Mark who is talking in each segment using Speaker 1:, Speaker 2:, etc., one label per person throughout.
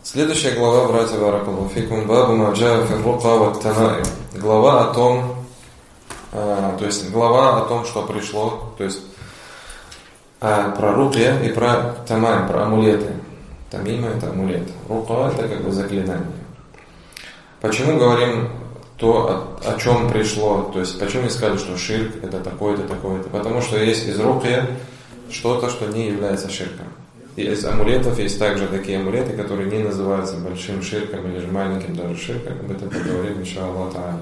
Speaker 1: Следующая глава, братья, баракаллаху фикум, бабу ма джаа фи рука ва тамаим. Глава о том, что пришло, то есть про рукья и про тамаим, про амулеты. Тамима — это амулет. Рука — это как бы заклинание. Почему говорим то, о чем пришло? То есть почему не сказали, что ширк — это такое-то, такое-то? Потому что есть из рукья что-то, что не является ширком. И из амулетов есть также такие амулеты, которые не называются большим ширком или же маленьким даже ширком. Об этом поговорим, иншаллах та'аля.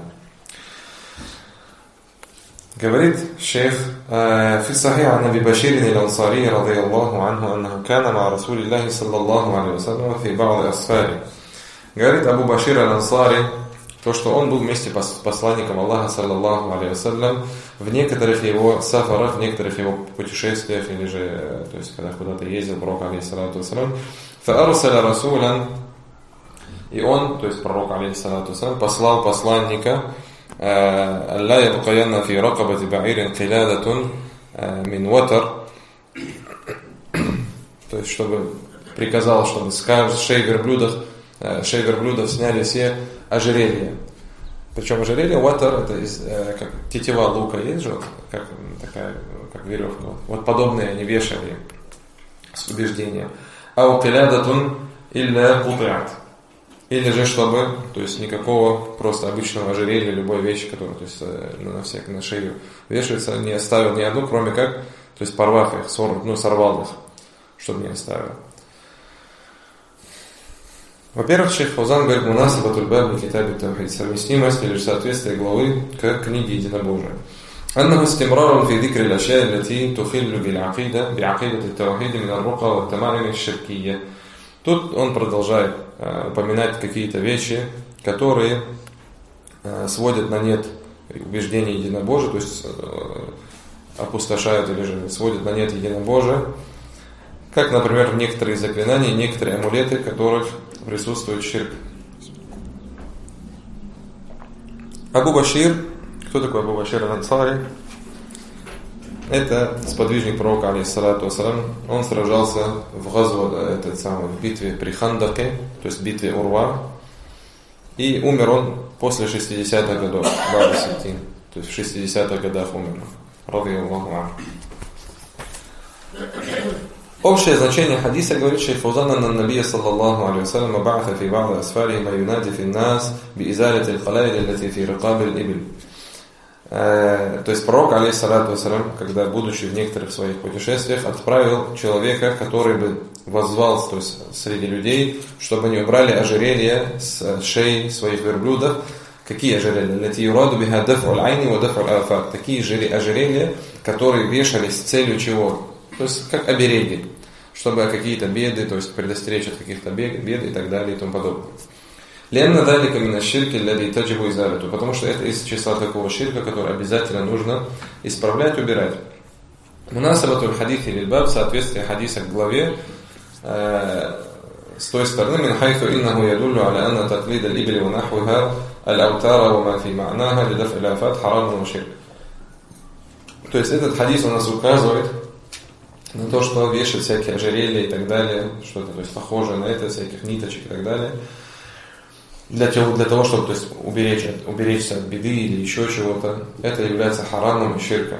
Speaker 1: Говорит шейх: في الصحيح عن أبي بشير الأنصاري رضي الله عنه أنه كان مع رسول الله صلى الله عليه وسلم في بعض أسفاره. Говорит Абу Башир аль-Ансари, то, что он был вместе с посланником Аллаха саллаллаху алейхи вассалям в некоторых его сафарах, в некоторых его путешествиях, или же, то есть, когда куда-то ездил, пророк алейхиссалату вассалям, فأرسل رسولا, и он, то есть пророк алейхиссалату вассалям, послал посланника, لا يبقين في رقبة بعير قلادة من وتر, то есть, чтобы приказал, чтобы с шеи верблюдов сняли все ожерелья. Причем ожерелье, ватар, это как тетива лука есть же, как веревка. Вот подобные они вешали с убеждением. А у килядатун илля кутиат. Или же чтобы, то есть никакого просто обычного ожерелья, любой вещи, которая, то есть на шею вешается, не оставил ни одну, кроме как, то есть порвав их, сорвал их, чтобы не оставил. Во-первых, шейх Фаузан говорит: мунасабатуль баб китаби тавхид, совместимость или соответствие главы к книге единобожия. أنه استمرار في ذكر الأشياء التي تخل بعقيدة التوحيد من الرقى والتمائم الشركية. Тут он продолжает упоминать какие-то вещи, которые сводят на нет убеждение единобожия, то есть опустошают или же сводят на нет единобожие, как, например, некоторые заклинания, некоторые амулеты, в которых присутствует ширк. Абу Башир, кто такой Абу Башир аль-Ансари? Это сподвижник пророка, алейхиссалату вассалам. Он сражался в битве при Хандаке, то есть битве Урва. И умер он после 60-х годов, то есть в 60-х годах умер. Радiyallahu анху. Общее значение хадиса, говорит шейх Фаузан, анна набия саллаллаху алейхи вассалям ба'атха фи ба'ди асфариhi ма юнади фи нас би изалати аль-халаид аллати фи рикаби аль-ибл. То есть пророк, алейхиссалату вассалям, когда, будучи в некоторых своих путешествиях, отправил человека, который бы воззвал, то есть среди людей, чтобы они убрали ожерелья с шеи своих верблюдов. Какие ожерелья? Такие ожерелья, которые вешались с целью чего? То есть как обереги, чтобы какие-то беды, то есть предостеречь от каких-то бед и так далее и тому подобное. Потому что это из числа такого ширка, который обязательно нужно исправлять, убирать. Мунасабатуль хадис или баб, соответствие хадиса к главе, с той стороны, min хайфу иннаху ядуллю аля анна таклид аль-ибли ва нахвиха аль-аутара ва ма фи ма'наха ли даф'и аль-афат харамун ва ширк. То есть этот хадис у нас указывает на то, что вешать всякие ожерелья и так далее, что-то, то есть похожее на это, всяких ниточек и так далее, для того, чтобы, то есть, уберечься от беды или еще чего-то, это является харамом и ширком.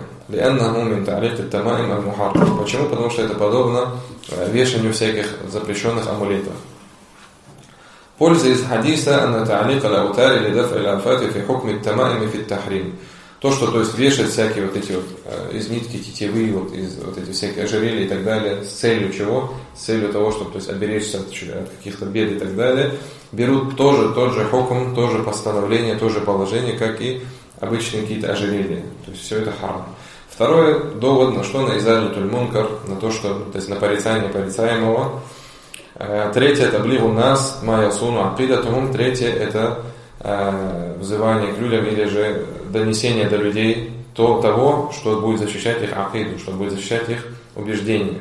Speaker 1: Почему? Потому что это подобно вешанию всяких запрещенных амулетов. Польза из хадиса анна та'алик аль-аутар или даф'и аль-афати фи хукми ат-тамаим фи ат-тахрим. То, что, то есть, вешать всякие вот эти вот из нитки, тетивы, вот из вот эти всякие ожерелья и так далее, с целью чего? С целью того, чтобы, то есть, оберечься от каких-то бед и так далее, берут тот же хукм, тоже постановление, тоже положение, как и обычные какие-то ожерелья. То есть все это харам. Второе, довод на что? На изалятуль мункар, на то, что, то есть на порицание порицаемого. Третье, это блигу нас, ма ясуну акидатухум. Третье, это взывание к людям или же донесение до людей того, что будет защищать их акиду, что будет защищать их убеждения.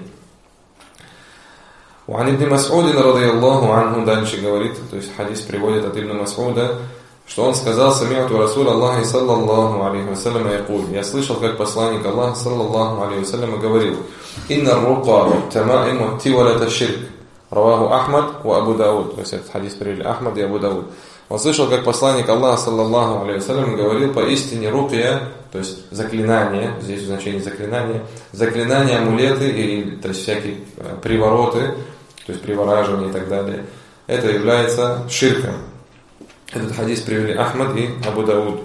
Speaker 1: وعن ابن مسعود رضي الله عنه, дальше говорит, то есть хадис приводит от Ибн Мас'уда, что он сказал: «Сами'ту Расуля Аллахи саллаллаху алейхи вассалям якуль». Я слышал, как посланник Аллаха саллаллаху алейхи вассалям говорил: «Инна рука ва тамаим ва тивалата ширк». Раваху Ахмад ва Абу Дауд. То есть этот хадис привели Ахмад и Абу Дауд. Он слышал, как посланник Аллаха, саллаллаху алейхи вассалям, говорил: поистине рукья, то есть заклинание, здесь значение заклинания, амулеты, или, то есть всякие привороты, то есть привораживание и так далее, это является ширком. Этот хадис привели Ахмад и Абу Дауд.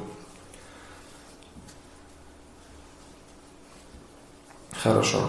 Speaker 1: Хорошо.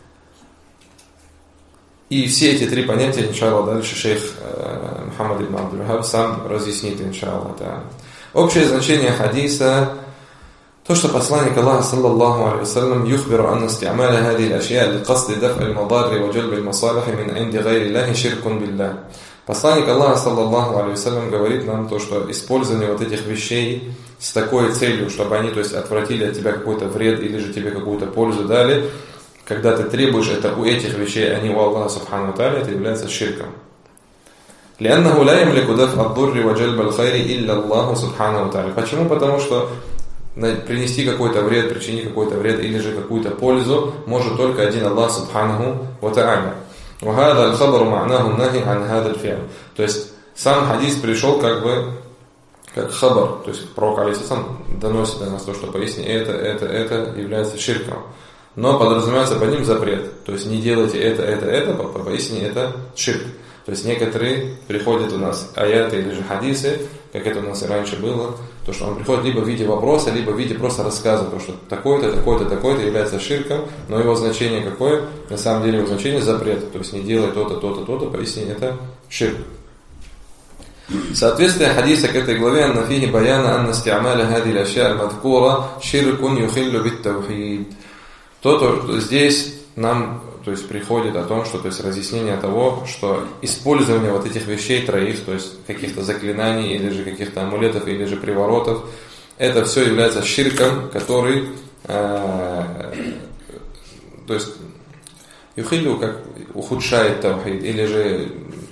Speaker 1: И все эти три понятия, иншаллах, дальше шейх Мухаммад ибн Абдул-Ваххаб сам разъяснит, иншаллах. Общее значение хадиса, то, что посланник Аллаха, саллаллаху алейхи вассалям, юхбиру анна исти'маля хади al-ашья ли-касди даф'и al-мадарри ва джальби al-масалихи мин инди гайри Аллахи ширкун биллах. Посланник Аллаха, саллаллаху алейхи вассалям, говорит нам то, что использование вот этих вещей с такой целью, чтобы они, то есть, отвратили от тебя какой-то вред или же тебе какую-то пользу дали, когда ты требуешь это у этих вещей, а не у Аллаха субхану ва тааля, это является ширком. لأنه لا يملك دفع الضر وجلب الخير إلا الله سبحانه وتعالى. Почему? Потому что принести какой-то вред, причинить какой-то вред или же какую-то пользу может только один Аллах субханаху ва тааля. وهذا الخبر معناه النهي عن هذا الفعل. То есть сам хадис пришел как хабар, то есть пророк алейхиссалам доносит до нас то, что поясни это является ширком. Но подразумевается под ним запрет. То есть не делайте это, поясни это ширк. То есть некоторые приходят у нас аяты или же хадисы, как это у нас и раньше было, то, что он приходит либо в виде вопроса, либо в виде просто рассказа, то, что такое-то является ширком, но его значение какое? На самом деле его значение запрет. То есть не делай то-то, поясни это ширк. Соответствие хадиса к этой главе анна фихи баяна анна исти'маля хади al-ашья аль-мадхкура ширкун юхиллу бит-тавхид. То здесь нам, то есть, приходит о том, что, то есть, разъяснение того, что использование вот этих вещей троих, то есть каких-то заклинаний или же каких-то амулетов или же приворотов, это все является ширком, который, то есть юхиллю как ухудшает тавхид, или же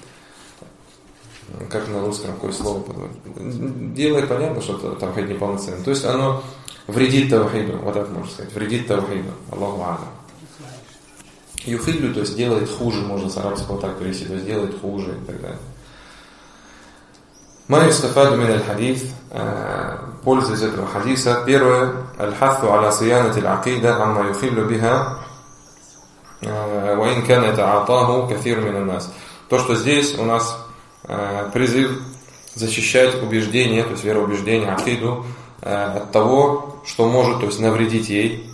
Speaker 1: как на русском какое слово подводит, делает понятно, что тавхид неполноценный, то есть оно вредит тавхиду, вот так можно сказать, вредит тавхиду, Аллаху а'лам. Юхиллю, то есть делает хуже, можно с арабского так перевести, то есть делает хуже и так далее. Ма юстафаду мин аль-хадис, польза из этого хадиса. Первое, аль-хаффу аля сиянати аль-акида, амма юхиллю биха, ва ин кана ята'атаху кафир мин ан-нас. То, что здесь у нас призыв защищать убеждение, то есть вероубеждение, акиду, от того, что может, то есть, навредить ей,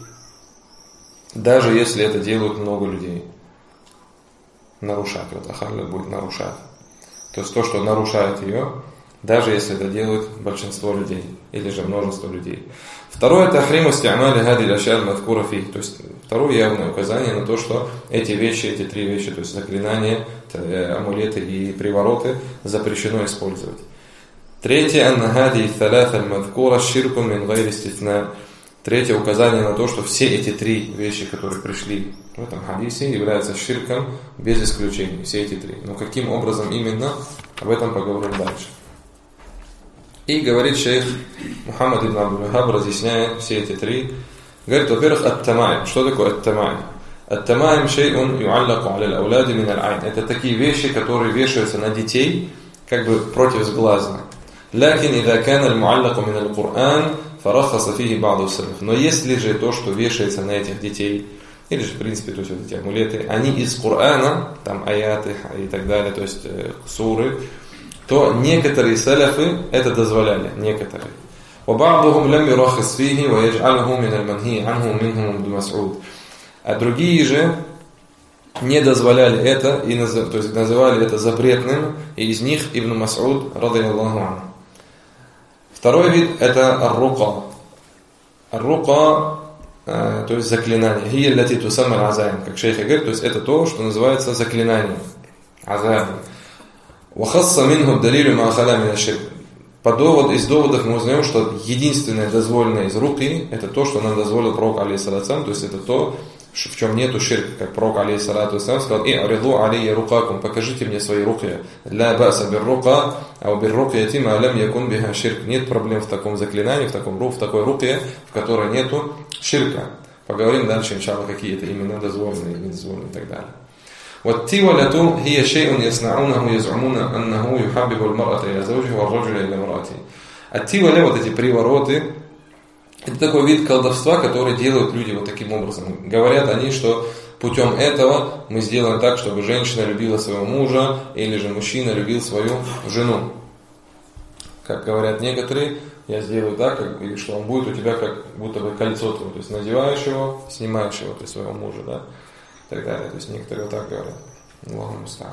Speaker 1: даже если это делают много людей. Нарушать. Вот ахалля будет нарушать. То есть то, что нарушает ее, даже если это делают большинство людей, или же множество людей. Второе, тахриму исти'маля хади аль-ашья аль-мадхкура фи. То есть второе явное указание на то, что эти три вещи, то есть заклинания, амулеты и привороты запрещено использовать. Третье, анна хади ثلاث المذكورة شرك من غير استثناء. Третье указание на то, что все эти три вещи, которые пришли в этом хадисе, являются ширком без исключения. Все эти три. Но каким образом именно, об этом поговорим дальше. И говорит шейх Мухаммад ибн Абдул-Ваххаб, разъясняя все эти три, говорит, во-первых, ат-тамаим. Что такое ат-тамаим? Ат-тамаим шей'ун ю'аллаку аля аль-ауляди мин аль-айн. Это такие вещи, которые вешаются на детей, как бы противосглазно. Лакин ида кана аль-му'аллаку мин аль-Кур'ан фарахаса фихи ба'ду салиф. Но если же то, что вешается на этих детей, или же, в принципе, то есть вот эти амулеты, они из Корана, там аяты и так далее, то есть суры, то некоторые салафы это дозволяли, некоторые. وَبَعْضُهُمْ لَمْ يُرَخِصْ فِيهِ وَيَجْعَلْهُ مِنَ الْمَنْهِي عَنْهُ مِنْهُمْ ابْنُ مَسْعُودٍ. А другие же не дозволяли это, и то есть называли это запретным, и из них Ибн Мас'уд, радийаллаху анху. Второй вид это ар-рука. Ар-рука, то есть заклинание. Хия лати тусамма азаим, как шейх говорит, то есть это то, что называется заклинанием. Азаим. Вахасса минху далилю ма хала мин аш-ширк. Из доводов мы узнаем, что единственное дозволенное из руки это то, что нам дозволил пророк алейхиссалату, то есть это то, в чем нету ширка, как пророк алейхиссалату сказал: «И ариду алейя рукакум, покажите мне свои руки, ля баса бир рука, а бир рукияти ма лям якун биха ширк». Нет проблем в таком заклинании, в такой руке, в которой нету ширка. Поговорим дальше, иншаллах, какие это имена дозволенные, недозволенные и так далее. والتولة هي شيء يصنعونه يزعمون أنه يحبب المرأة إلى زوجها والرجل إلى امرأته. Аттиваля, вот эти привороты, это такой вид колдовства, который делают люди вот таким образом. Говорят они, что путем этого мы сделаем так, чтобы женщина любила своего мужа, или же мужчина любил свою жену. Как говорят некоторые, я сделаю так, что он будет у тебя как будто бы кольцо твое, то есть надеваешь его, снимаешь его, то есть своего мужа, да, и так далее. То есть некоторые вот так говорят. Аллаху муста'ан.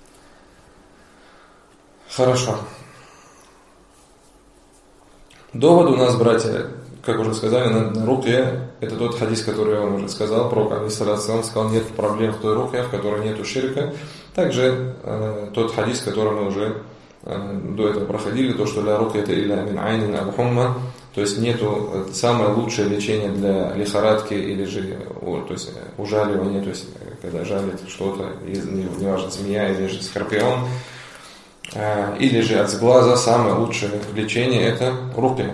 Speaker 1: Хорошо. Довод у нас, братья, как уже сказали, на рукья, это тот хадис, который я вам уже сказал, пророк алейхиссалату сказал, нет проблем в той рукье, в которой нету ширка. Также тот хадис, который мы уже до этого проходили, то, что для рукья это илля мин айнин аль-хумма, то есть нету самое лучшее лечение для лихорадки или же то есть ужаливания, то есть когда жалит что-то, неважно, змея или же скорпион, или же от сглаза, самое лучшее лечение это рукья.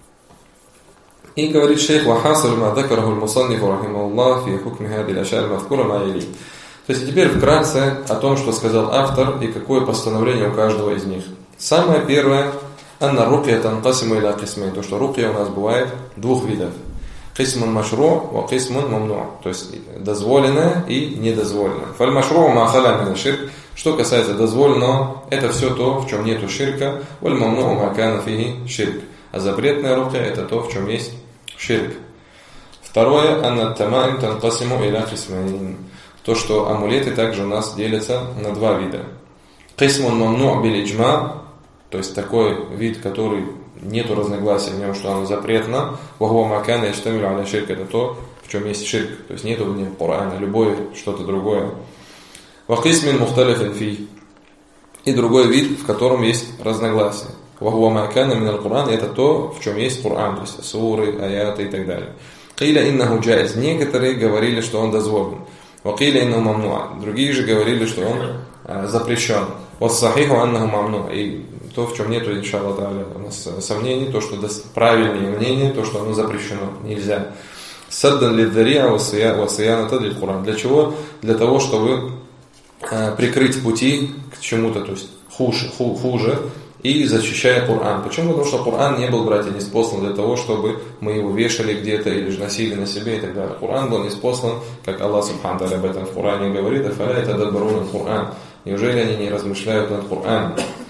Speaker 1: И говорит шейх вахасаль ма дакараху аль-мусаннифу рахимахуллах фи хукми хади аль-ашья аль-мазкура ма яли. То есть теперь вкратце о том, что сказал автор и какое постановление у каждого из них. Самое первое, анна рукья танкасиму иля кисмей, то что рукья у нас бывает двух видов. Кисмун машру ва кисмун мамну, то есть дозволенное и недозволенное. Фаль машру ма халя мин ширк. Что касается дозволенного, это все то, в чем нету ширка, валь мамну ма кана фихи ширк. А запретная рукья это то, в чем есть ширк. Второе, анна тамаим танкасиму иля кисмейн. То, что амулеты также у нас делятся на два вида. Кисмун мамну бил иджма, то есть такой вид, который нету разногласия в нем, что оно запретно. Вахуа макана иштамилю аля ширк, это то, в чем есть ширк. То есть нету в нем Корана, любое что-то другое. Вахисмин мухталифин фи. И другой вид, в котором есть разногласия. Вахуа макана минал Коран, это то, в чем есть Коран, то есть суры, аяты и так далее. Киля иннаху джайз. Некоторые говорили, что он дозволен. Вакиля иннаху мамнуа. Другие же говорили, что он запрещен. Вассахиху аннаху мамну. И то, в чем нету, иншаллах та'аля, у нас сомнений, то, что правильнее мнение, то, что оно запрещено, нельзя. Саддан лиддария васаяната лиль Куран. Для чего? Для того, чтобы прикрыть пути к чему-то, то есть хуже, и защищая Коран. Почему? Потому что Коран не был, братья, ниспослан для того, чтобы мы его вешали где-то или же носили на себе и так далее. Коран был ниспослан, как Аллах Субхану ва Тааля об этом в Коране говорит, афаля ятадаббаруна Коран. Неужели они не размышляют над Кораном?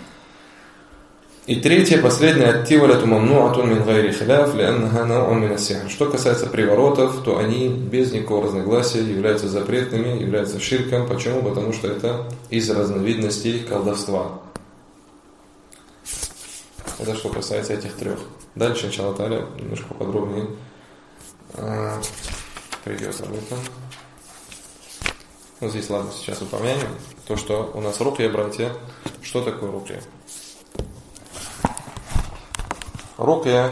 Speaker 1: И третье, последнее, аттиваляту мамнуатун мин гайри хиляф лианнаха нау'ун мин ас-сихр. Что касается приворотов, то они без никакого разногласия являются запретными, являются ширком. Почему? Потому что это из разновидностей колдовства. Это что касается этих трех. Дальше, иншаллах та'аля, немножко подробнее придет об этом. Ну, здесь, ладно, сейчас упомянем. То, что у нас рукья, братья. Что такое рукья? Рукья,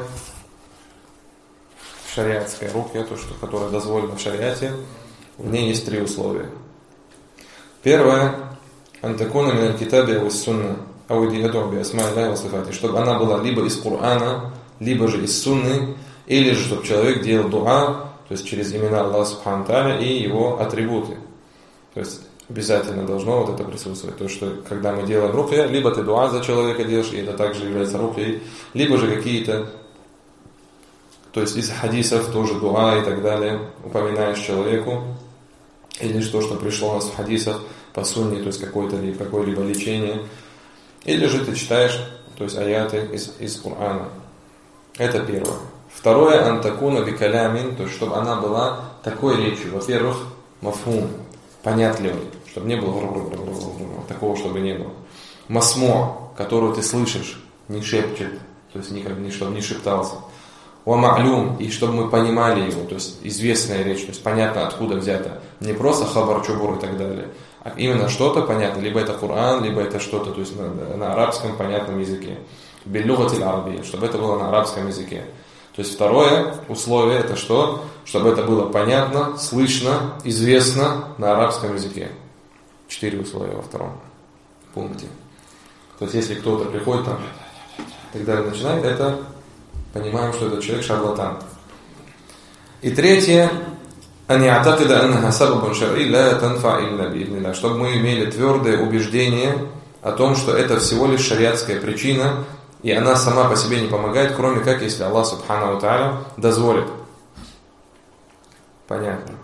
Speaker 1: шариатская рукья, то, что, которая дозволена в шариате, в ней есть три условия. Первое, антакуна мин аль-китаби ва ас-сунна, чтобы она была либо из Корана, либо же из Сунны, или же чтобы человек делал дуа, то есть через имена Аллаха Субхану Тааля и его атрибуты. То есть обязательно должно вот это присутствовать. То, что когда мы делаем рукья, либо ты дуа за человека делаешь, и это также является рукьей, либо же какие-то, то есть из хадисов тоже дуа и так далее, упоминаешь человеку, или то, что пришло у нас в хадисах по сунне, то есть какое-либо лечение, или же ты читаешь, то есть аяты из Корана. Это первое. Второе, антакуна бикалямин, то есть чтобы она была такой речью. Во-первых, мафхум, понятливой, чтобы не было такого, чтобы не было. Масмо, которую ты слышишь, не шепчет, то есть чтобы не шептался. Уама'люм, и чтобы мы понимали его, то есть известная речь, то есть понятно, откуда взято. Не просто хабар, чубур и так далее, а именно что-то понятно, либо это Коран, либо это что-то, то есть на арабском понятном языке. Биллюгатиль арабия, чтобы это было на арабском языке. То есть второе условие это что? Чтобы это было понятно, слышно, известно на арабском языке. 4 условия во втором пункте. То есть если кто-то приходит там и так далее начинает, это понимаем, что этот человек шарлатан. И третье, أن يعتقد أنها سبب شرعي لا تنفع إلا بإذن الله. Чтобы мы имели твердое убеждение о том, что это всего лишь шариатская причина, и она сама по себе не помогает, кроме как если Аллах Субхану ва Тааля дозволит. Понятно.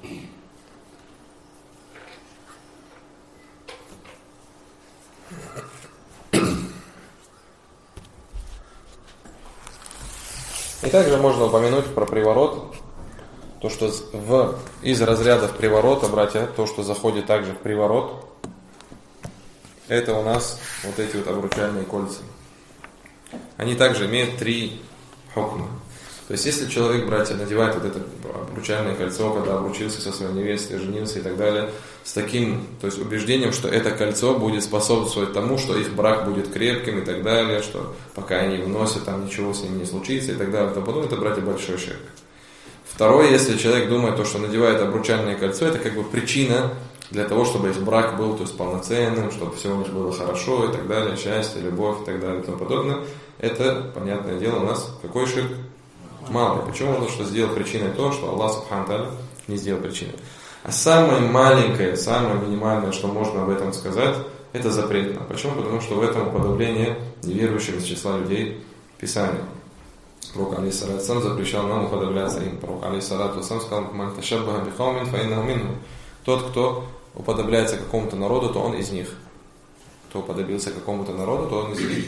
Speaker 1: И также можно упомянуть про приворот, то, что из разрядов приворота, братья, то, что заходит также в приворот, это у нас вот эти вот обручальные кольца. Они также имеют 3 хукма. То есть, если человек, братья, надевает вот это обручальное кольцо, когда обручился со своей невестой, женился и так далее, с таким, то есть, убеждением, что это кольцо будет способствовать тому, что их брак будет крепким и так далее, что пока они его носят, там ничего с ними не случится и так далее, то потом это, братья, большой ширк. Второе, если человек думает, то, что надевает обручальное кольцо, это как бы причина для того, чтобы их брак был, то есть, полноценным, чтобы все у них было хорошо и так далее, счастье, любовь и так далее и тому подобное, это, понятное дело, у нас какой ширк? Малый. Почему? Потому что сделал причиной то, что Аллах Субхану Тааля не сделал причиной. А самое маленькое, самое минимальное, что можно об этом сказать, это запретно. Почему? Потому что в этом уподобление неверующим из числа людей Писания. Пророк алейхиссалату вассалям запрещал нам уподобляться им. Пророк алейхиссалату вассалям сказал: «Ман ташаббаха бикаумин фа иннаху минхум». Тот, кто уподобляется какому-то народу, то он из них. Кто уподобился какому-то народу, то он из них.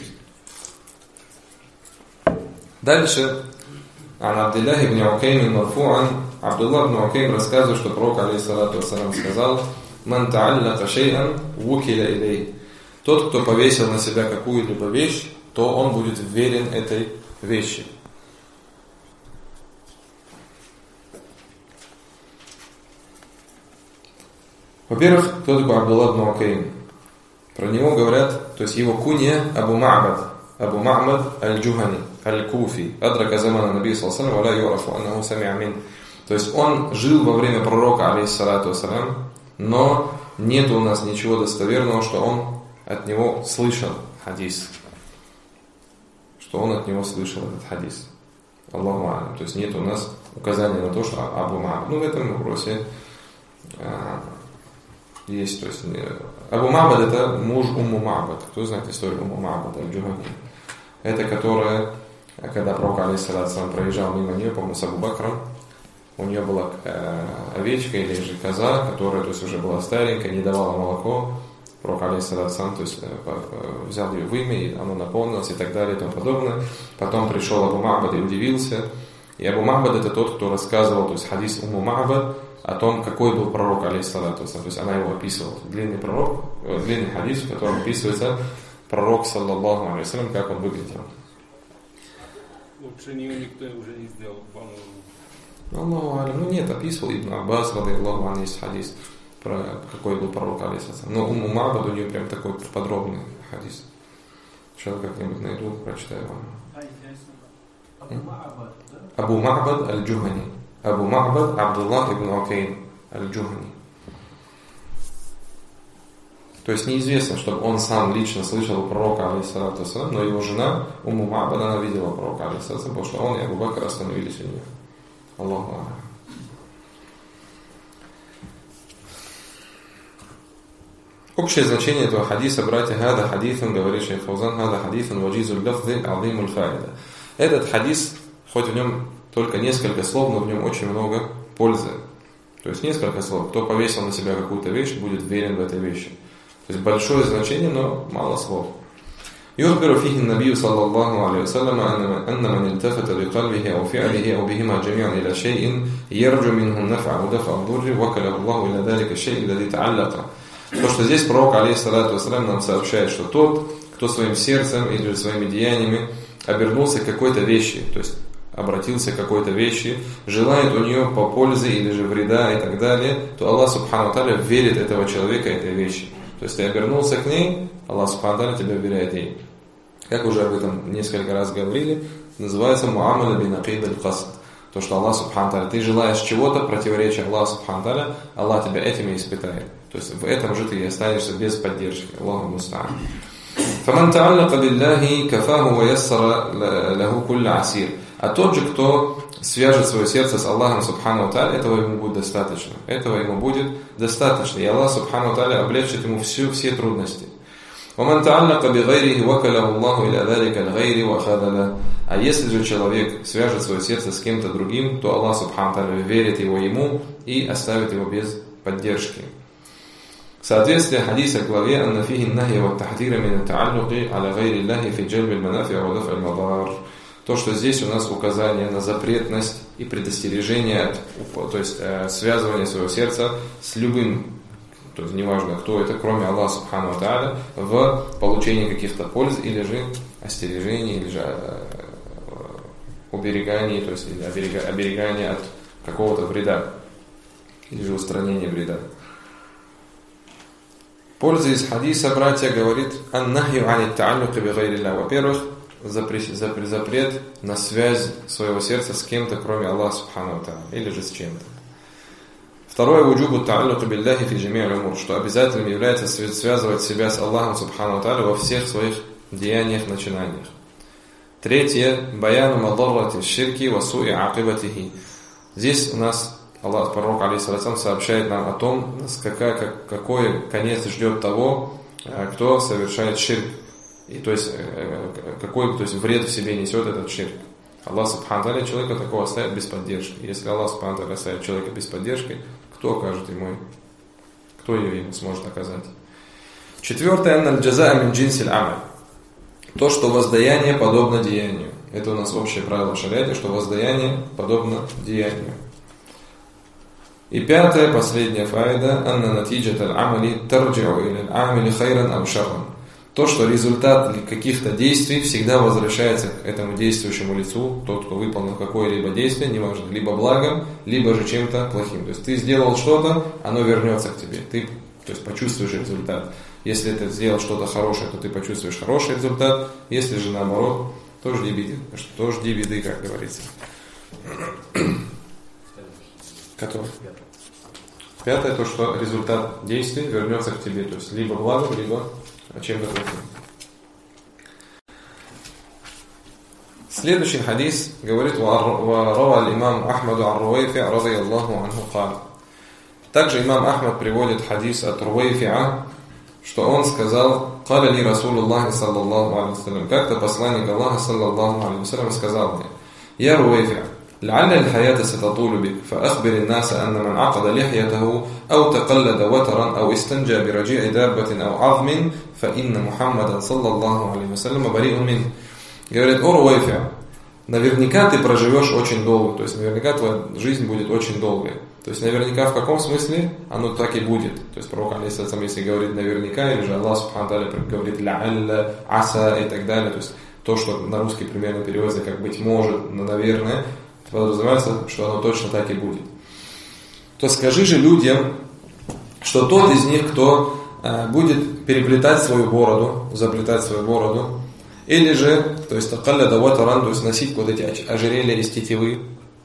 Speaker 1: Дальше. Ан Абдиллахи ибн Укейм марфу'ан, Абдуллах ибн Укейм рассказывает, что пророк алейхиссалату вассалям сказал: «Ман та'аллака шей'ан вукиля илей». Тот, кто повесил на себя какую-либо вещь, то он будет верен этой вещи. Во-первых, кто такой Абдуллах ибн Укейм? Про него говорят, то есть его кунья Абу Ма'бад аль-Джухани, аль-Куфи, адрака замана наби саллаллаху алейхи ва ла юрафу аннаху сами'а мин. То есть он жил во время пророка, алейхиссалату вассалям, но нет у нас ничего достоверного, что он от него слышал хадис. Что он от него слышал этот хадис. Аллаху а'лам. То есть нет у нас указания на то, что Абу Ма'бад. В этом вопросе есть, то есть Абу Ма'бад это муж Умму Ма'бад. Кто знает историю Умму Ма'бад аль-Джухани? Это которая, когда пророк алейхиссалату вассалям проезжал мимо нее, по-моему, с Абу Бакром, у нее была овечка или же коза, которая, то есть, уже была старенькая, не давала молоко. Пророк алейхиссалату вассалям, то есть, взял ее в имя, и оно наполнилось и так далее и тому подобное. Потом пришел Абу Ма'бад и удивился. И Абу Ма'бад это тот, кто рассказывал, то есть хадис Умму Ма'бад о том, какой был пророк алейхиссалату вассалям. То есть она его описывала. Длинный хадис, в котором описывается пророк, саллаллаху алейхи вассалям, как он выглядел.
Speaker 2: Лучше нее никто уже не сделал, по-моему.
Speaker 1: Аллаху алейхи. Ну нет, описывал Ибн Аббас, радийаллаху анху, есть хадис, про какой был пророк, алейхи вассалям. Но Умму Ма'бад у нее прям такой подробный хадис. Сейчас как-нибудь найду, прочитаю вам. Абу Ма'бад аль-Джухани. Абу Ма'бад Абдуллах ибн Укейм аль-Джухани. То есть неизвестно, чтобы он сам лично слышал пророка, алейхиссалату вассалям, но его жена, Умму Ма'бад, она видела пророка, алейхиссалату вассалям, потому что он и Абу Бакр остановились у нее. Аллаху а'лам. Общее значение этого хадиса, братья, хада хадифан, говорит шейх Фаузан, хада хадифан ваджизуль лафзи азимуль фаида. Этот хадис, хоть в нем только несколько слов, но в нем очень много пользы. То есть несколько слов. Кто повесил на себя какую-то вещь, будет верен в этой вещи. То есть большое значение, но мало слов. يخبر فيه النبي صلى الله عليه وسلم أن من التفت بقلبه أو فعله أو بهما جميعا إلى شيء يرجو منه النفع ودفع الضر وكله الله إلى ذلك الشيء الذي تعلق. То, что здесь пророк, алейхиссалату вассалям, нам сообщает, что тот, кто своим сердцем или своими деяниями обернулся к какой-то вещи, то есть обратился к какой-то вещи, желает у нее по пользе или же вреда и так далее, то Аллах Субхану Тааля верит этого человека этой вещи. То есть ты обернулся к ней, Аллах Субхану Тааля тебя веряет ей. Как уже об этом несколько раз говорили, называется муамаля бин акид аль-касд. То, что Аллах Субхану Тааля, ты желаешь чего-то, противоречия Аллаху Субхану Тааля, Аллах тебя этим и испытает. То есть в этом же ты и останешься без поддержки. Аллаху муста'ан. فمن تعلق بالله كفاه ويسر له كل عسير. А тот же, кто свяжет свое сердце с Аллахом Субхану ва Тааля, этого ему будет достаточно. Этого ему будет достаточно. И Аллах Субхану ва Тааля облегчит ему все трудности. وَمَنْ تَعَلَّقَ بِغَيْرِهِ وَكَلَهُ اللَّهُ إِلَى ذَلِكَ الْغَيْرِ وَخَذَلَ. А если же человек свяжет свое сердце с кем-то другим, то Аллах Субхану ва Тааля верит ему и оставит его без поддержки. Соответствие хадиса к главе «Анна фихи нахи ва тахдира мин та'аллуqi аля гайри Аллахи фи джальби аль-манафи ва даф'и аль-мадар». То, что здесь у нас указание на запретность и предостережение, то есть связывание своего сердца с любым, то есть неважно кто это, кроме Аллаха Субхану ва Тааля, в получении каких-то польз или же остережений, или же убереганий, то есть оберегания от какого-то вреда, или же устранения вреда. Польза из хадиса, братья, говорит: «Ан-нахью ани та'аллуqи би гайри Аллах». Во-первых, запрет на связь своего сердца с кем-то, кроме Аллаха Субхану ва Тааля, или же с чем-то. Второе, вуджубу та'аллуqи биллахи фи джами'и аль-умур, что обязательным является связывать себя с Аллахом Субхану ва Тааля во всех своих деяниях, начинаниях. Третье, баяну мадаррати ширки ва суи акибатихи. Здесь у нас Аллах, пророк алейхиссалям, сообщает нам о том, какой конец ждет того, кто совершает ширк. И то есть, какой вред в себе несет этот ширк. Аллах Субхану ва Тааля человека такого оставит без поддержки. Если Аллах Субхану ва Тааля оставит человека без поддержки, кто окажет ему, кто ее ему сможет оказать? Четвертое, анна аль-джазаа мин джинсиль амаль. То, что воздаяние подобно деянию. Это у нас общее правило в шариате, что воздаяние подобно деянию. И пятое, последняя фаида, анна натиджат аль-амали тарджиу иля аль-амили хайран ау шарран. То, что результат каких-то действий всегда возвращается к этому действующему лицу, тот, кто выполнил какое-либо действие, неважно, либо благом, либо же чем-то плохим. То есть ты сделал что-то, оно вернется к тебе. Ты, то есть, почувствуешь результат. Если ты сделал что-то хорошее, то ты почувствуешь хороший результат. Если же наоборот, то жди беды, как говорится. Который? Пятое, то, что результат действий вернется к тебе. То есть либо благом, либо чем-то плохим. Следующий хадис говорит: «Ва имам Ахмаду ар-Рувайфи радийаллаху анху кал». Также имам Ахмад приводит хадис от Рувайфиа, что он сказал: «Каля ли Расулуллах саллаллаху алейхи вассалям». Как-то посланник Аллаха саллаллаху алейхи вассалям сказал мне: «Я Рувайфиа, لعل الحياة ستطول بك فأخبر الناس أن من عقد لحيته أو تقلد وترا أو استنجى برجيع دابة أو عظم فإن محمدا صلى الله عليه وسلم بريء منه». Говорит: «О Рувайфиа, наверняка ты проживешь очень долго, то есть наверняка твоя жизнь будет очень долгая». То есть наверняка в каком смысле оно так и будет. То есть пророк алейхиссалям, если говорит наверняка, или же Аллах Субхану ва Тааля говорит ла'алля, аса и так далее, то есть то, что на русский примерно переводится как быть может, наверное, подразумевается, что оно точно так и будет. То скажи же людям, что тот из них, кто будет переплетать свою бороду, заплетать свою бороду, или же, то есть такалляда ватаран, то есть носить вот эти ожерелья из тетивы,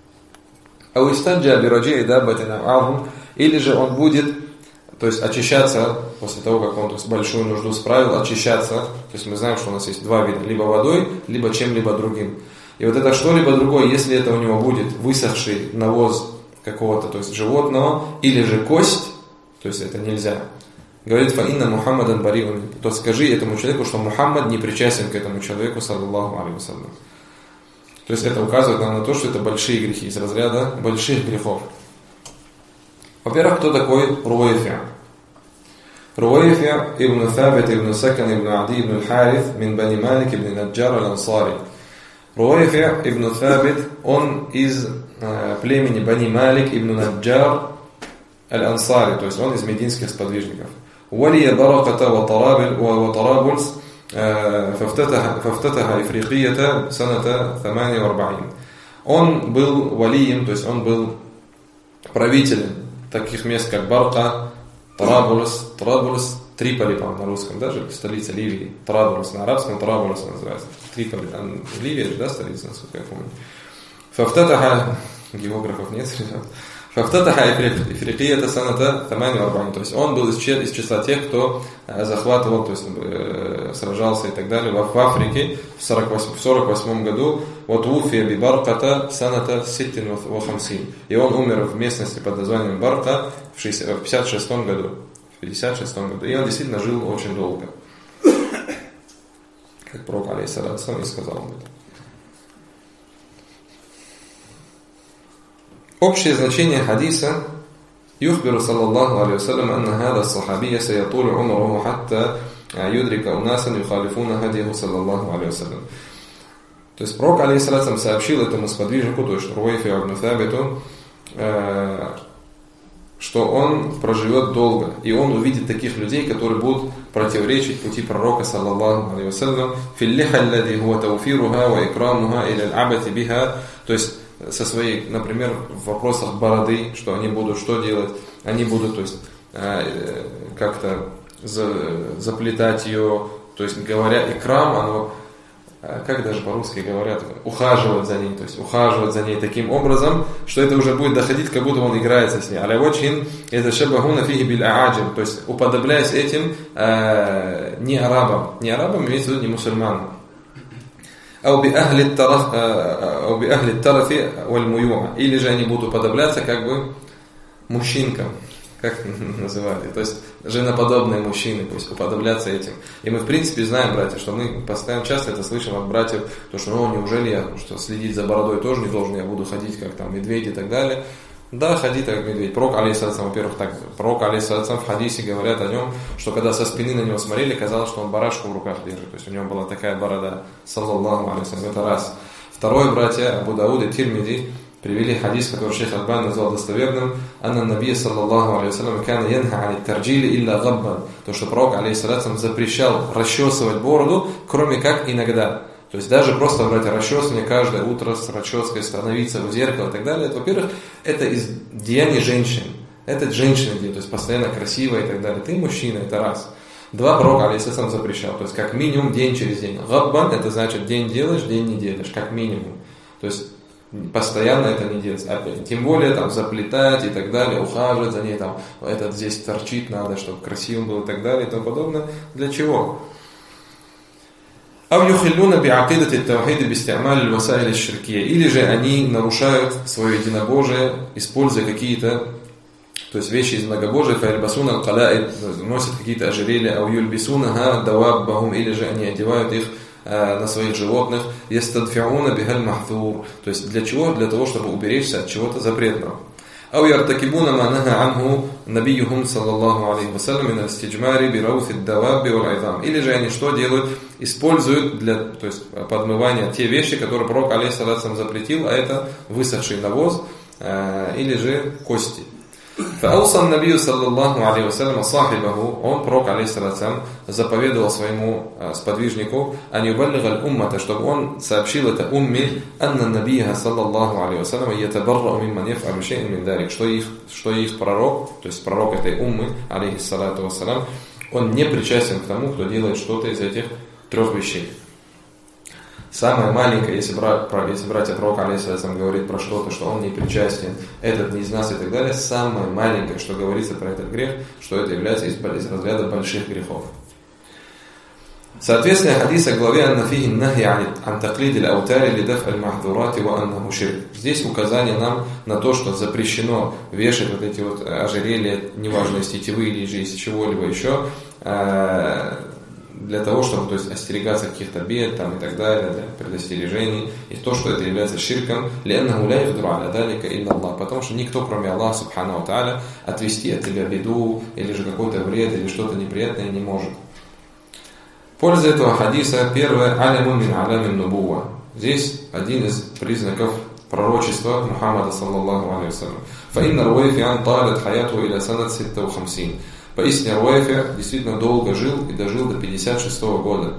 Speaker 1: или же он будет, то есть очищаться после того, как он, то есть, большую нужду справил, очищаться. То есть мы знаем, что у нас есть два вида: либо водой, либо чем-либо другим. И вот это что-либо другое, если это у него будет высохший навоз какого-то, то есть животного, или же кость, то есть это нельзя. Говорит: «Фаинна Мухаммадан бариун», то скажи этому человеку, что Мухаммад не причастен к этому человеку, саллаллаху алейхи вассалям. То есть это указывает нам на то, что это большие грехи, из разряда больших грехов. Во-первых, кто такой Рувайфиа? Рувайфиа ибн Thабит ибн Сакан ибн Ади ибн Аль-Хариф мин Бани Малик ибн Наджар аль-Ансари. Рувайфиа ибн Thабит, он из племени Бани Малик ибн Наджар аль-Ансари, то есть он из мединских сподвижников. Валия бараката ва тарабульс فافتتح إفريقية سنة 48. Он был валием, то есть он был правителем таких мест, как Барка, Тарабулус, Триполи, по-моему, на русском, даже столица Ливии, Тарабулус, на арабском Тарабулус называется, Триполи, там Ливия, да, столица, насколько я помню. Фафтатаха, географов нет, Фафтатаха Ифрикията саната 48. То есть он был из числа тех, кто захватывал, то есть сражался и так далее в Африке в 48 году. Вот Уфия би Барката саната 56. И он умер в местности под названием Барка в 56 году. И он действительно жил очень долго. Как пророк алейхиссалату вассалам и сказал об этом. Общее значение хадиса: يخبر صلى الله عليه وسلم أن هذا الصحابي سيطول عمره حتى يدرك أناسا يخالفون هديه صلى الله عليه وسلم. То есть пророк алейхиссалату сообщил этому сподвижнику, то есть Руайфи ибн Фабиту, что он проживет долго, и он увидит таких людей, которые будут противоречить пути пророка, саллаллаху алейхи вассалям, филлиха аллади хуа тауфируха ва икрамуха иля аль-абати биха, то есть со своей, например, в вопросах бороды, что они будут что делать, они будут, то есть как-то заплетать ее, то есть говоря икрам, оно, как даже по-русски говорят, ухаживать за ней, то есть ухаживать за ней таким образом, что это уже будет доходить, как будто он играется с ней. Аля вочин это шабахуна фихи биль ааджим, то есть уподобляясь этим не арабам имеется в виду не мусульманам. Ау би ахли тарафи валь муюа, или же они будут уподобляться как бы мужчинкам, как называли, то есть женоподобные мужчины, то есть уподобляться этим. И мы в принципе знаем, братья, что мы постоянно часто это слышим от братьев, то что неужели я что следить за бородой тоже не должен, я буду ходить как там медведь и так далее. Да, ходи как медведь. Пророк алейхиссалату, во-первых, так, пророк алейхиссалату в хадисе говорят о нем, что когда со спины на него смотрели, казалось, что он барашку в руках держит. То есть у него была такая борода, саллаллаху алейхи. Это раз. Второе, братья, Абу Дауд и Тирмиди привели хадис, который шейх Альбани назвал достоверным, анна набия саллаллаху алейхи вассалям кана янха ани тарджили илля габбан. То, что пророк алейхиссалату запрещал расчесывать бороду, кроме как иногда. То есть даже просто, братья, расчесывание каждое утро с расческой, становиться в зеркало и так далее, это, во-первых, это из деяний женщин. Это женщины делают, то есть постоянно красивая и так далее. Ты мужчина, это раз. Два, пророк алейхиссалам запрещал, то есть как минимум день через день. Габбан, это значит день делаешь, день не делаешь, как минимум. То есть постоянно это не делать. Тем более там заплетать и так далее, ухаживать за ней, там этот здесь торчит, надо, чтобы красивым было и так далее и тому подобное. Для чего? Или же они нарушают свое единобожие, используя какие-то, то есть вещи из многобожия, носят какие-то ожерелья, или же они одевают их на своих животных, то есть для чего? Для того, чтобы уберечься от чего-то запретного. أو يرتكبون ما نهى عنه نبيهم صلى الله عليه وسلم من الاستجمار بروث الدواب والعظام. Или же они что делают? Используют для, то есть подмывания те вещи, которые пророк алейхиссалату запретил, а это высохший навоз или же кости. فأوصى النبي صلى الله عليه وسلم صاحبه, он, пророк алейхиссалату, заповедовал своему сподвижнику, أن يبلغ الأمة, чтобы он сообщил это умме, أن النبي صلى الله عليه وسلم يتبرأ ممن يفعل شيئا من ذلك, что их пророк, то есть пророк этой уммы, алейхиссалату вассалам, он не причастен к тому, кто делает что-то из этих трех вещей. Самое маленькое, если братья пророк алейхиссалам говорит про что-то, что он не причастен, этот не из нас и так далее, самое маленькое, что говорится про этот грех, что это является из разряда больших грехов. Соответственно, хадис о главе «Аннафихи нахи ан таклиди ал-аутари лидаф аль-махдурати ва аннаху ширк». Здесь указание нам на то, что запрещено вешать вот эти вот ожерелья, неважно из тетивы или же из чего-либо еще, для того, чтобы, то есть, остерегаться каких-то бед там, и так далее, для предостережений, и то, что это является ширком, потому что никто, кроме Аллаха, субхану ва тааля, отвести от тебя беду, или же какой-то вред, или что-то неприятное не может. Польза этого хадиса, первое, алямун мин алямин нубува. Здесь один из признаков пророчества Мухаммада, саллаллаху алейхи вассалям. Фаинна руайфиан талят хаяту иля санат 56. Поистине Руайфи действительно долго жил и дожил до 56-го года.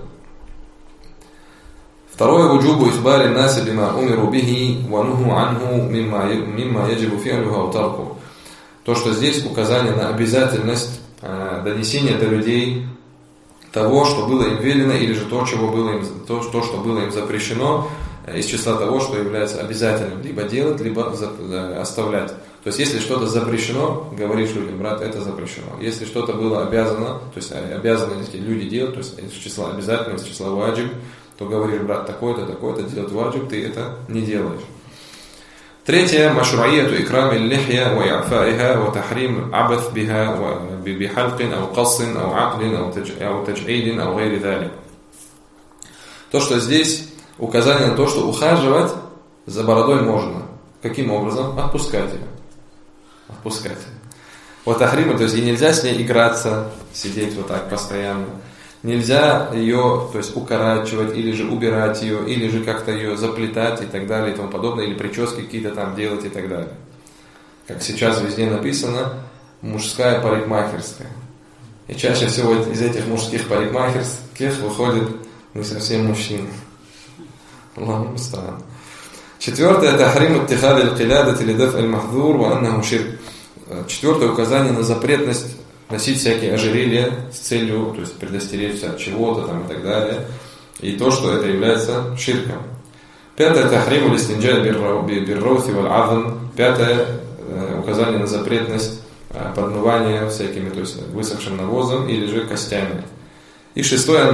Speaker 1: Второе, вуджубу ихбари наси бима умиру бихи ва нуху анху мимма яджибу фи'люху ау тарку. То, что здесь указание на обязательность донесения до людей того, что было им велено, или же то, что было им запрещено, из числа того, что является обязательным либо делать, либо оставлять. То есть, если что-то запрещено, говоришь людям: брат, это запрещено. Если что-то было обязано, то есть обязаны эти люди делать, то есть из числа обязательного, из числа ваджиб, то говоришь: брат, такое-то делать ваджиб, ты это не делаешь. Третье: машруияту икрами лихья ва и'фаиха ва тахрим абаth биха бихалкин ау кассин ау аклин ау тадж'идин ау гайри далик. То, что здесь указание на то, что ухаживать за бородой можно. Каким образом? Отпускать ее. Отпускать. Вот тахрима, то есть и нельзя с ней играться, сидеть вот так постоянно. Нельзя ее, то есть укорачивать, или же убирать ее, или же как-то ее заплетать и так далее и тому подобное, или прически какие-то там делать и так далее. Как сейчас везде написано, мужская парикмахерская. И чаще всего из этих мужских парикмахерских выходит не совсем мужчины. Аллаху муста'ан. Четвертое: тахрим иттихад аль-килядати лидаф аль-махдур ва аннаху ширк. Четвертое: указание на запретность носить всякие ожерелья с целью, то есть предостеречься от чего-то там и так далее, и то, что это является ширком. Пятое: тахрим аль-истинджа бир-роути валь-азм. Пятое: указание на запретность подмывания всякими, то есть высохшим навозом или же костями. И шестое: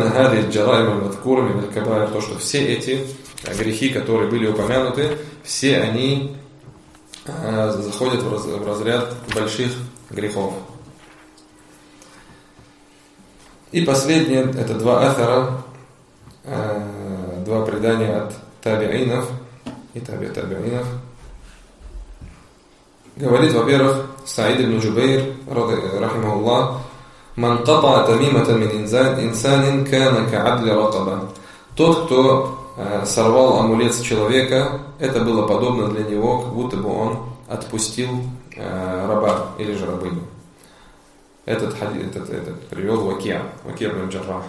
Speaker 1: то, что все эти грехи, которые были упомянуты, все они заходят в разряд больших грехов. И последнее, это два аthара, два предания от табиинов и табиинов. Говорит, во-первых, Саид ибн Джубейр, рахимахуллах: «Ман ката тамимата мин инсанин кана ка'адли ракаба». Тот, кто сорвал амулет с человека, это было подобно для него, как будто бы он отпустил раба или же рабыню. Этот привел Ваки' ибн Джаррах.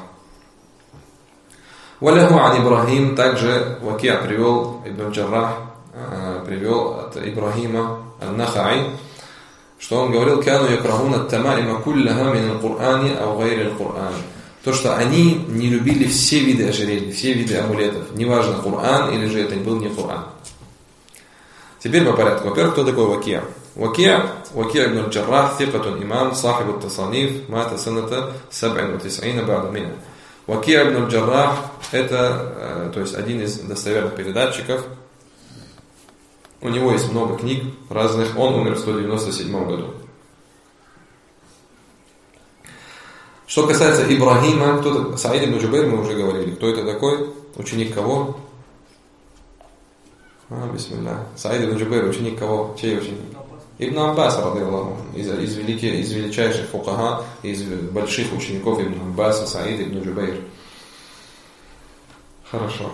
Speaker 1: Валяху ан Ибрахим, также Ваки' привел, Ибн Джаррах привел от Ибрахима ан-Нахаи, что он говорил: «Кану якрахуна ат-тамаима куллаха мин аль-Кур'ани ау гайри аль-Кур'ан». То, что они не любили все виды ожерелья, все виды амулетов, неважно, Кур'ан или же это был не Кур'ан. Теперь по порядку. Во-первых, кто такой Ваки'? Ваки' ибн Джаррах, thикатун имам, сахиб ат-тасаниф, мата саната 97 ба'да ми'а. Ваки' ибн Джаррах — это, то есть один из достоверных передатчиков. У него есть много книг разных. Он умер в 197 году. Что касается Ибрахима, кто-то, Саид ибн Джубейр, мы уже говорили. Кто это такой? Ученик кого? Бисмилля. Саид ибн Джубейр, ученик кого? Чей ученик? Ибн Аббас, радиаллаху, из величайших фукаха, из больших учеников Ибн Аббаса, Саид ибн Джубейр. Хорошо.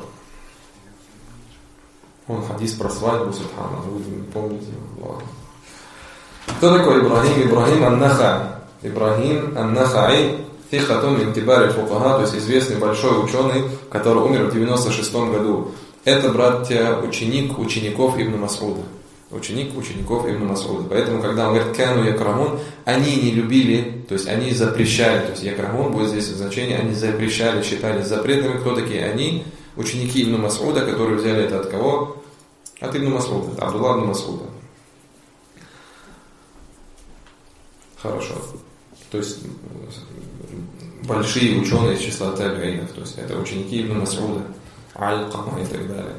Speaker 1: Он хадис про свадьбу, субхана, вы помните. Кто такой Ибрахим? Ибрахим ан-Нахаи. Ибрахим ан-Нахаи, фихатун мин кибар аль-фукаха, то есть известный большой ученый, который умер в 96 году. Это, братья, ученик учеников Ибн Мас'уда. Ученик учеников Ибн Мас'уда. Поэтому, когда он говорит «кану якрахун», они не любили, то есть они запрещали, то есть якрахун будет здесь значение, они запрещали, считали запретными. Кто такие они? Ученики Ибн Мас'уда, которые взяли это от кого? От Ибн Мас'уда, от Абдулла ибн Мас'уда. Хорошо. То есть большие ученые из числа табиинов, то есть это ученики Ибн Мас'уда, Аль-Кама и так далее.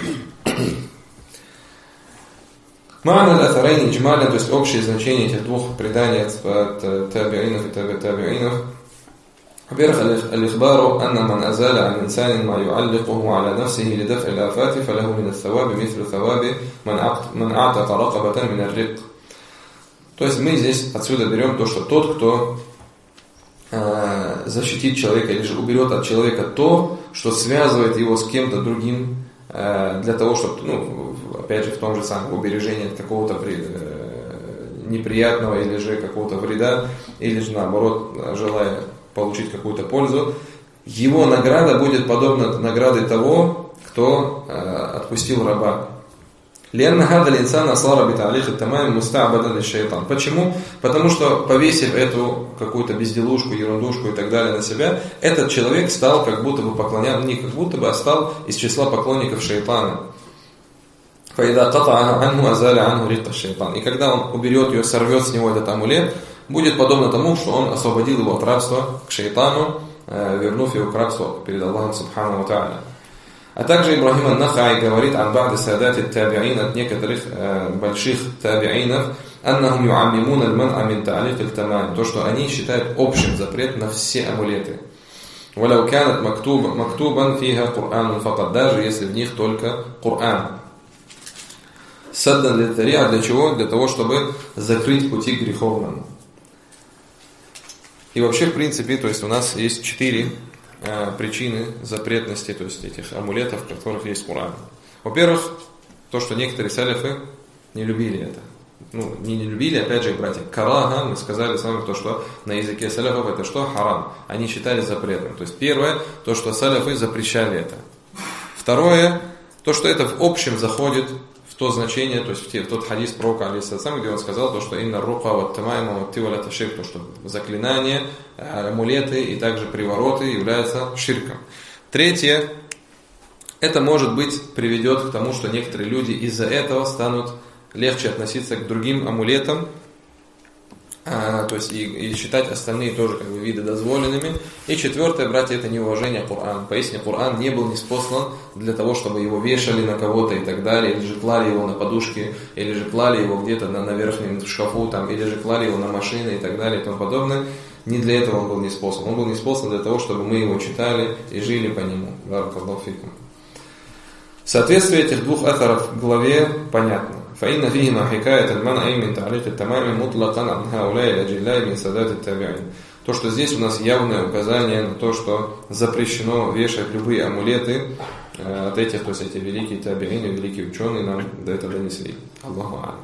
Speaker 1: Ма'на аль-Аthарайни иджмаля, то есть общее значение этих двух преданий от табиинов и табиинов. Во-первых, аль-ихбару анна ман азаля ан инсанин ма ю'алликуху аля нафсихи лидаф'и аль-афати фалаху мин ат-thawаби мислу thawаби ман а'таqa ракабатан мин ар-рик. То есть мы здесь отсюда берем то, что тот, кто защитит человека или же уберет от человека то, что связывает его с кем-то другим, для того, чтобы, опять же, в том же самом убережении от какого-то неприятного или же какого-то вреда, или же наоборот, желая получить какую-то пользу, его награда будет подобна награде того, кто отпустил раба. لأن هذا الإنسان صار بتعليق التمائم مستعبدا للشيطان. Почему? Потому что, повесив эту какую-то безделушку, ерундушку и так далее на себя, этот человек стал как будто бы поклоняться, не как будто бы, а стал из числа поклонников шайтана. فإذا قطعها عنه أزال عنه رق الشيطان. И когда он уберет ее, сорвет с него этот амулет, будет подобно тому, что он освободил его от рабства к шайтану, вернув его к рабству перед Аллахом Субхану ва Тааля. А также Ибрахим ан-Нахаи говорит ан ба'ди садати таби'ин, от некоторых больших таби'инов, аннахум ю'аммимун аль-ман'a мин та'лиq аль-тамаим, то, что они считают общим запрет на все амулеты. Валяу канат мактубан фиха Кур'ан факат, даже если в них только Кур'ан. Саддан лит-тария, для чего? Для того, чтобы закрыть пути к греховному. И вообще, в принципе, то есть у нас есть 4 причины запретности, то есть этих амулетов, в которых есть Кур'ан. Во-первых, то, что некоторые салифы не любили это. Не любили, опять же, братья. Караха, мы сказали с вами то, что на языке салифов это что? Харам. Они считали запретным. То есть первое, то, что салифы запрещали это. Второе, то, что это в общем заходит в то значение, то есть в тот хадис пророка, алейхиссалям, где он сказал, то, что инна рука ва тамайма ва тиваля таширк, то, что заклинания, амулеты и также привороты являются ширком. Третье, это может быть приведет к тому, что некоторые люди из-за этого станут легче относиться к другим амулетам, то есть и считать остальные тоже как бы виды дозволенными. И четвертое, братья, это неуважение к Кур'ану. Поясни, Кур'ан не был ниспослан для того, чтобы его вешали на кого-то и так далее, или же клали его на подушки, или же клали его где-то на верхнем шкафу, там, или же клали его на машины и так далее и тому подобное. Не для этого он был ниспослан. Он был ниспослан для того, чтобы мы его читали и жили по нему. Баракаллаху фикум. Соответствие этих двух атаров в главе понятно. فإن فيهما حكاية المنع من تعليق التمائم مطلقا عن هؤلاء الأجلاء من سادات التابعين. То, что здесь у нас явное указание на то, что запрещено вешать любые амулеты от этих, то есть эти великие табиины, великие ученые нам до этого донесли. Аллаху а'лам.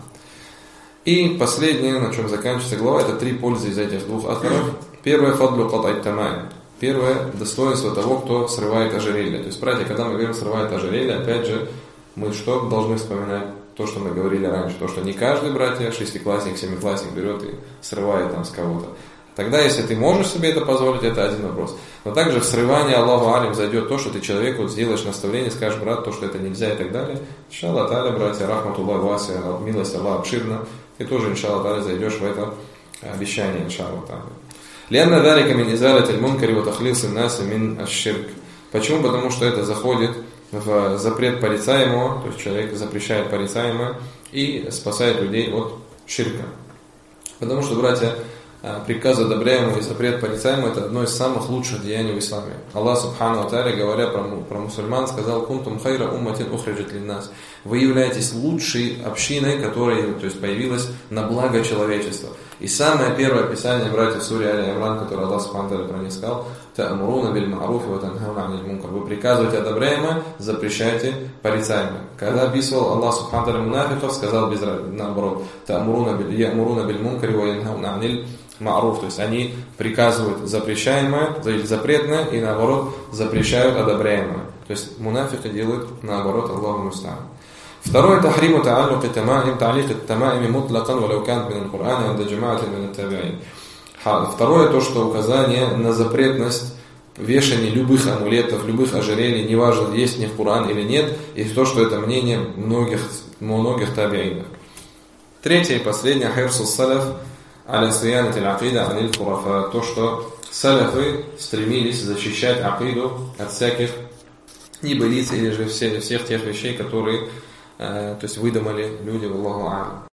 Speaker 1: И последнее, на чем заканчивается глава, это 3 пользы из этих двух авторов. Первое, фадлу кат'ай тамаим. Первое, достоинство того, кто срывает ожерелье. То есть, братья, когда мы говорим срывает ожерелье, опять же, мы что должны вспоминать? То, что мы говорили раньше, то, что не каждый, братья, 6-классник, 7-классник берет и срывает там с кого-то. Тогда, если ты можешь себе это позволить, это один вопрос. Но также в срывании Аллаху алим зайдет то, что ты человеку сделаешь наставление, скажешь, брат, то, что это нельзя и так далее. Иншаллах та'аля, братья, рахматуллах вася, милость Аллаха обширна, ты тоже, иншаллах та'аля, зайдешь в это обещание, иншаллах та'аля. Лианна далика мин изалати аль-мункари ва тахлис ан-наси мин аш-ширк. Почему? Потому что это заходит в запрет порицаемого, то есть человек запрещает порицаемое и спасает людей от ширка. Потому что, братья, приказ одобряемый и запрет порицаемый — это одно из самых лучших деяний в исламе. Аллах Субхану ва Тааля, говоря про мусульман, сказал: «Кунтум хайра умматин ухриджат линнас». Вы являетесь лучшей общиной, которая, то есть, появилась на благо человечества. И самое первое описание, братья, в суре Али-Имран, которое Аллах Субхану ва Тааля про них сказал: «Та'амуруна биль-ма'руфи ва танхауна аниль мункар». Вы приказываете одобряемое, запрещаете порицаемое. Когда описывал Аллах Субхану ва Тааля мунафиков, сказал наоборот: «Та'амуруна биль-мункари ва янхауна аниль ма'руф». То есть они приказывают запрещаемое, запретное, и наоборот запрещают одобряемое. То есть мунафики делают наоборот, Аллаху муста'ан. Второе, тахриму та'аллук тамаим, та'лик тамаими мутлакан валау кан мин аль-Кур'ан анда джамаати мин ат-таби'ин. Второе, то, что указание на запретность вешания любых амулетов, любых ожерелий, неважно, есть в них Кур'ан или нет, и то, что это мнение многих таби'инов. Третье и последнее, хирсус салаф аля сиянати аль-акида аниль хурафа. То, что салафы стремились защищать акиду от всяких небылиц или же всех тех вещей, которые, то есть, выдумали люди, Аллаху а'лам.